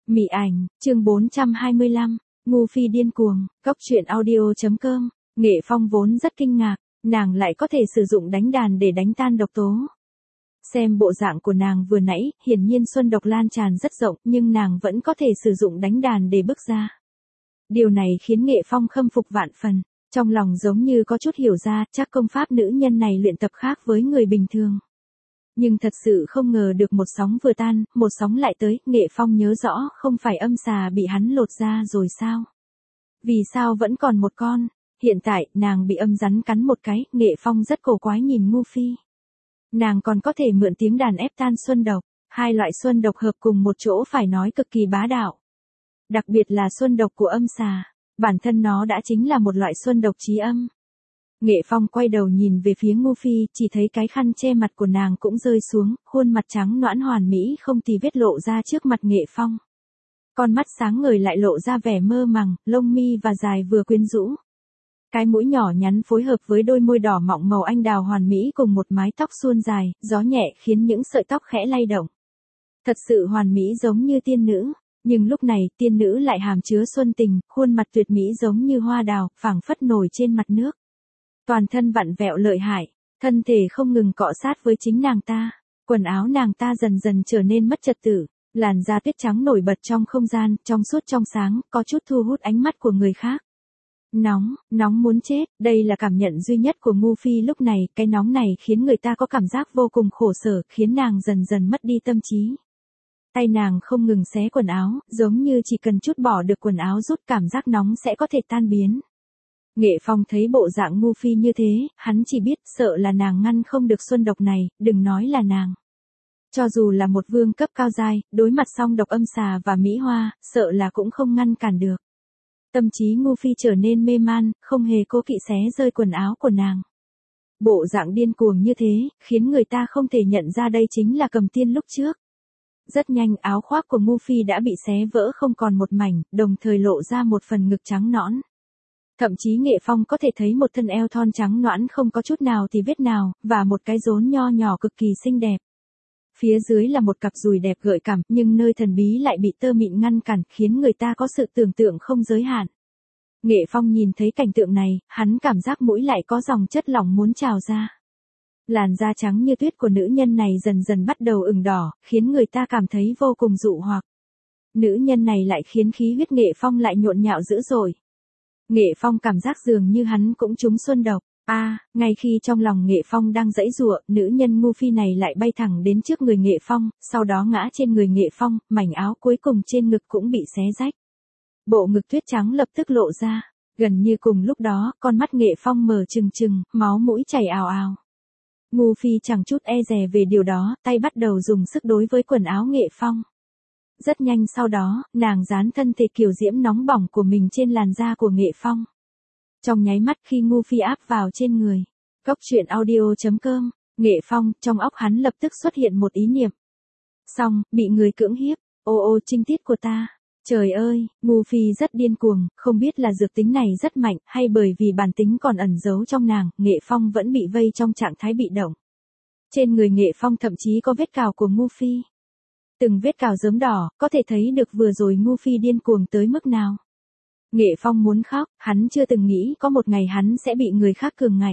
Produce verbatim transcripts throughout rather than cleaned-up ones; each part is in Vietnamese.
Mị ảnh, chương bốn trăm hai mươi lăm, Ngu Phi điên cuồng, Cóc truyện audio chấm com, Nghệ Phong vốn rất kinh ngạc, nàng lại có thể sử dụng đánh đàn để đánh tan độc tố. Xem bộ dạng của nàng vừa nãy, hiển nhiên xuân độc lan tràn rất rộng, nhưng nàng vẫn có thể sử dụng đánh đàn để bước ra. Điều này khiến Nghệ Phong khâm phục vạn phần, trong lòng giống như có chút hiểu ra, chắc công pháp nữ nhân này luyện tập khác với người bình thường. Nhưng thật sự không ngờ được một sóng vừa tan, một sóng lại tới, Nghệ Phong nhớ rõ không phải âm xà bị hắn lột ra rồi sao? Vì sao vẫn còn một con? Hiện tại, nàng bị âm rắn cắn một cái, Nghệ Phong rất cổ quái nhìn Ngu Phi. Nàng còn có thể mượn tiếng đàn ép tan xuân độc, hai loại xuân độc hợp cùng một chỗ phải nói cực kỳ bá đạo. Đặc biệt là xuân độc của âm xà, bản thân nó đã chính là một loại xuân độc chí âm. Nghệ Phong quay đầu nhìn về phía Ngu Phi, chỉ thấy cái khăn che mặt của nàng cũng rơi xuống, khuôn mặt trắng nõn hoàn mỹ không tì vết lộ ra trước mặt Nghệ Phong. Con mắt sáng ngời lại lộ ra vẻ mơ màng, lông mi và dài vừa quyến rũ. Cái mũi nhỏ nhắn phối hợp với đôi môi đỏ mọng màu anh đào hoàn mỹ cùng một mái tóc suôn dài, gió nhẹ khiến những sợi tóc khẽ lay động. Thật sự hoàn mỹ giống như tiên nữ, nhưng lúc này tiên nữ lại hàm chứa xuân tình, khuôn mặt tuyệt mỹ giống như hoa đào, phảng phất nổi trên mặt nước. Toàn thân vặn vẹo lợi hại, thân thể không ngừng cọ sát với chính nàng ta, quần áo nàng ta dần dần trở nên mất trật tự, làn da tuyết trắng nổi bật trong không gian, trong suốt trong sáng, có chút thu hút ánh mắt của người khác. Nóng, nóng muốn chết, đây là cảm nhận duy nhất của Ngu Phi lúc này, cái nóng này khiến người ta có cảm giác vô cùng khổ sở, khiến nàng dần dần mất đi tâm trí. Tay nàng không ngừng xé quần áo, giống như chỉ cần chút bỏ được quần áo rút cảm giác nóng sẽ có thể tan biến. Nghệ Phong thấy bộ dạng Ngu Phi như thế, hắn chỉ biết sợ là nàng ngăn không được xuân độc này, đừng nói là nàng. Cho dù là một vương cấp cao giai, đối mặt song độc âm xà và mỹ hoa, sợ là cũng không ngăn cản được. Tâm trí Ngu Phi trở nên mê man, không hề cố kỵ xé rơi quần áo của nàng. Bộ dạng điên cuồng như thế, khiến người ta không thể nhận ra đây chính là Cầm Tiên lúc trước. Rất nhanh áo khoác của Ngu Phi đã bị xé vỡ không còn một mảnh, đồng thời lộ ra một phần ngực trắng nõn. Thậm chí Nghệ Phong có thể thấy một thân eo thon trắng nõn không có chút nào thì vết nào, và một cái rốn nho nhỏ cực kỳ xinh đẹp. Phía dưới là một cặp dùi đẹp gợi cảm, nhưng nơi thần bí lại bị tơ mịn ngăn cản, khiến người ta có sự tưởng tượng không giới hạn. Nghệ Phong nhìn thấy cảnh tượng này, hắn cảm giác mũi lại có dòng chất lỏng muốn trào ra. Làn da trắng như tuyết của nữ nhân này dần dần bắt đầu ửng đỏ, khiến người ta cảm thấy vô cùng dụ hoặc. Nữ nhân này lại khiến khí huyết Nghệ Phong lại nhộn nhạo dữ dội. Nghệ Phong cảm giác dường như hắn cũng trúng xuân độc. A, à, ngay khi trong lòng Nghệ Phong đang giãy giụa, nữ nhân Ngu Phi này lại bay thẳng đến trước người Nghệ Phong, sau đó ngã trên người Nghệ Phong, mảnh áo cuối cùng trên ngực cũng bị xé rách. Bộ ngực tuyết trắng lập tức lộ ra, gần như cùng lúc đó, con mắt Nghệ Phong mở trừng trừng, máu mũi chảy ào ào. Ngu Phi chẳng chút e dè về điều đó, tay bắt đầu dùng sức đối với quần áo Nghệ Phong. Rất nhanh sau đó, nàng dán thân thể kiều diễm nóng bỏng của mình trên làn da của Nghệ Phong. Trong nháy mắt khi Ngu Phi áp vào trên người, Cóc truyện audio chấm com, Nghệ Phong, trong óc hắn lập tức xuất hiện một ý niệm. Xong, bị người cưỡng hiếp, ô ô trinh tiết của ta. Trời ơi, Ngu Phi rất điên cuồng, không biết là dược tính này rất mạnh, hay bởi vì bản tính còn ẩn giấu trong nàng, Nghệ Phong vẫn bị vây trong trạng thái bị động. Trên người Nghệ Phong thậm chí có vết cào của Ngu Phi. Từng vết cào rớm đỏ, có thể thấy được vừa rồi Ngu Phi điên cuồng tới mức nào. Nghệ Phong muốn khóc, hắn chưa từng nghĩ có một ngày hắn sẽ bị người khác cường ngạnh.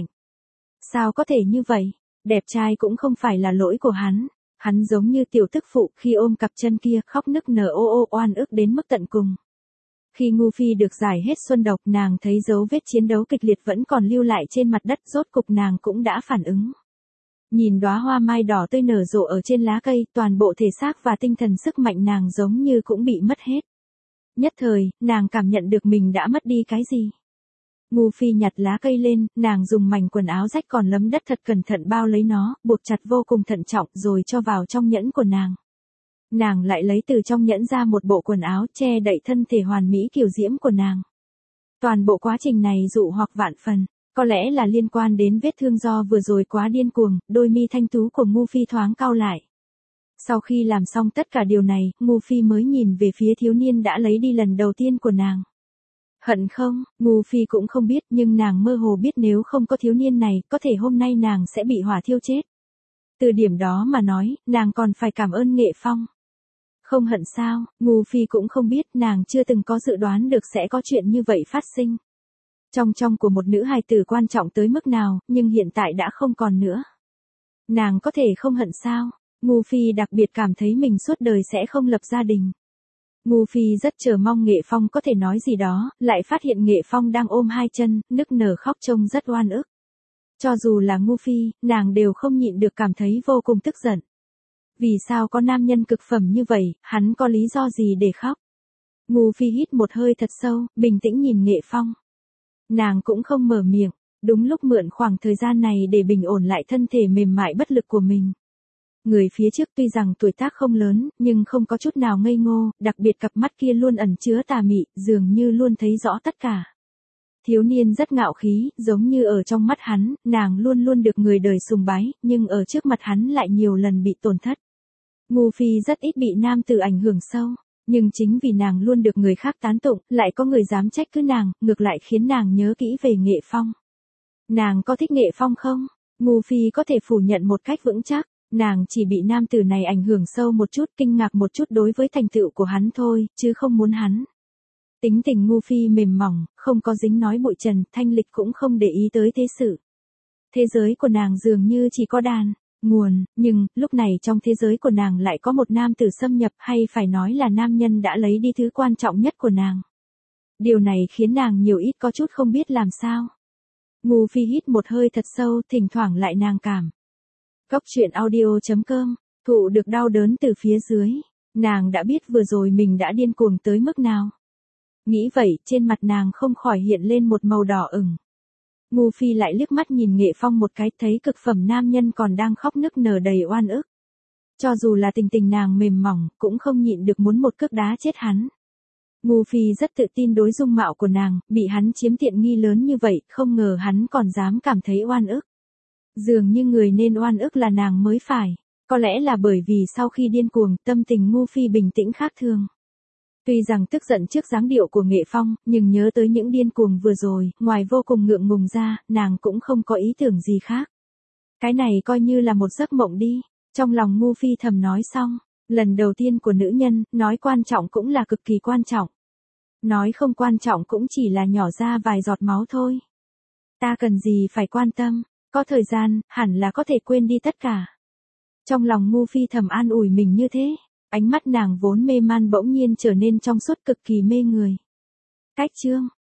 Sao có thể như vậy? Đẹp trai cũng không phải là lỗi của hắn. Hắn giống như tiểu tức phụ khi ôm cặp chân kia khóc nức nở ô ô oan ức đến mức tận cùng. Khi Ngu Phi được giải hết xuân độc, nàng thấy dấu vết chiến đấu kịch liệt vẫn còn lưu lại trên mặt đất, rốt cục nàng cũng đã phản ứng. Nhìn đóa hoa mai đỏ tươi nở rộ ở trên lá cây, toàn bộ thể xác và tinh thần sức mạnh nàng giống như cũng bị mất hết. Nhất thời, nàng cảm nhận được mình đã mất đi cái gì. Ngu Phi nhặt lá cây lên, nàng dùng mảnh quần áo rách còn lấm đất thật cẩn thận bao lấy nó, buộc chặt vô cùng thận trọng rồi cho vào trong nhẫn của nàng. Nàng lại lấy từ trong nhẫn ra một bộ quần áo che đậy thân thể hoàn mỹ kiều diễm của nàng. Toàn bộ quá trình này dụ hoặc vạn phần, có lẽ là liên quan đến vết thương do vừa rồi quá điên cuồng, đôi mi thanh tú của Ngu Phi thoáng cau lại. Sau khi làm xong tất cả điều này, Ngu Phi mới nhìn về phía thiếu niên đã lấy đi lần đầu tiên của nàng. Hận không, Ngu Phi cũng không biết, nhưng nàng mơ hồ biết nếu không có thiếu niên này, có thể hôm nay nàng sẽ bị hỏa thiêu chết. Từ điểm đó mà nói, nàng còn phải cảm ơn Nghệ Phong. Không hận sao, Ngu Phi cũng không biết, nàng chưa từng có dự đoán được sẽ có chuyện như vậy phát sinh. Trong trong của một nữ hài tử quan trọng tới mức nào, nhưng hiện tại đã không còn nữa. Nàng có thể không hận sao? Ngu Phi đặc biệt cảm thấy mình suốt đời sẽ không lập gia đình. Ngu Phi rất chờ mong Nghệ Phong có thể nói gì đó, lại phát hiện Nghệ Phong đang ôm hai chân, nức nở khóc trông rất oan ức. Cho dù là Ngu Phi, nàng đều không nhịn được cảm thấy vô cùng tức giận. Vì sao có nam nhân cực phẩm như vậy, hắn có lý do gì để khóc? Ngu Phi hít một hơi thật sâu, bình tĩnh nhìn Nghệ Phong. Nàng cũng không mở miệng, đúng lúc mượn khoảng thời gian này để bình ổn lại thân thể mềm mại bất lực của mình. Người phía trước tuy rằng tuổi tác không lớn, nhưng không có chút nào ngây ngô, đặc biệt cặp mắt kia luôn ẩn chứa tà mị, dường như luôn thấy rõ tất cả. Thiếu niên rất ngạo khí, giống như ở trong mắt hắn, nàng luôn luôn được người đời sùng bái, nhưng ở trước mặt hắn lại nhiều lần bị tổn thất. Ngu Phi rất ít bị nam tử ảnh hưởng sâu, nhưng chính vì nàng luôn được người khác tán tụng, lại có người dám trách cứ nàng, ngược lại khiến nàng nhớ kỹ về Nghệ Phong. Nàng có thích Nghệ Phong không? Ngu Phi có thể phủ nhận một cách vững chắc, nàng chỉ bị nam tử này ảnh hưởng sâu một chút, kinh ngạc một chút đối với thành tựu của hắn thôi, chứ không muốn hắn. Tính tình Ngu Phi mềm mỏng, không có dính nói bụi trần, thanh lịch cũng không để ý tới thế sự. Thế giới của nàng dường như chỉ có đàn, nguồn, nhưng, lúc này trong thế giới của nàng lại có một nam tử xâm nhập, hay phải nói là nam nhân đã lấy đi thứ quan trọng nhất của nàng. Điều này khiến nàng nhiều ít có chút không biết làm sao. Ngu Phi hít một hơi thật sâu, thỉnh thoảng lại nàng cảm. Cốc truyện audio chấm com, thụ được đau đớn từ phía dưới. Nàng đã biết vừa rồi mình đã điên cuồng tới mức nào. Nghĩ vậy, trên mặt nàng không khỏi hiện lên một màu đỏ ửng. Ngu Phi lại liếc mắt nhìn Nghệ Phong một cái, thấy cực phẩm nam nhân còn đang khóc nức nở đầy oan ức. Cho dù là tình tình nàng mềm mỏng, cũng không nhịn được muốn một cước đá chết hắn. Ngu Phi rất tự tin đối dung mạo của nàng, bị hắn chiếm tiện nghi lớn như vậy, không ngờ hắn còn dám cảm thấy oan ức. Dường như người nên oan ức là nàng mới phải, có lẽ là bởi vì sau khi điên cuồng, tâm tình Ngu Phi bình tĩnh khác thường. Tuy rằng tức giận trước dáng điệu của Nghệ Phong, nhưng nhớ tới những điên cuồng vừa rồi, ngoài vô cùng ngượng ngùng ra, nàng cũng không có ý tưởng gì khác. Cái này coi như là một giấc mộng đi, trong lòng Ngu Phi thầm nói xong, lần đầu tiên của nữ nhân, nói quan trọng cũng là cực kỳ quan trọng. Nói không quan trọng cũng chỉ là nhỏ ra vài giọt máu thôi. Ta cần gì phải quan tâm, có thời gian, hẳn là có thể quên đi tất cả. Trong lòng Ngu Phi thầm an ủi mình như thế. Ánh mắt nàng vốn mê man bỗng nhiên trở nên trong suốt cực kỳ mê người. Cách chương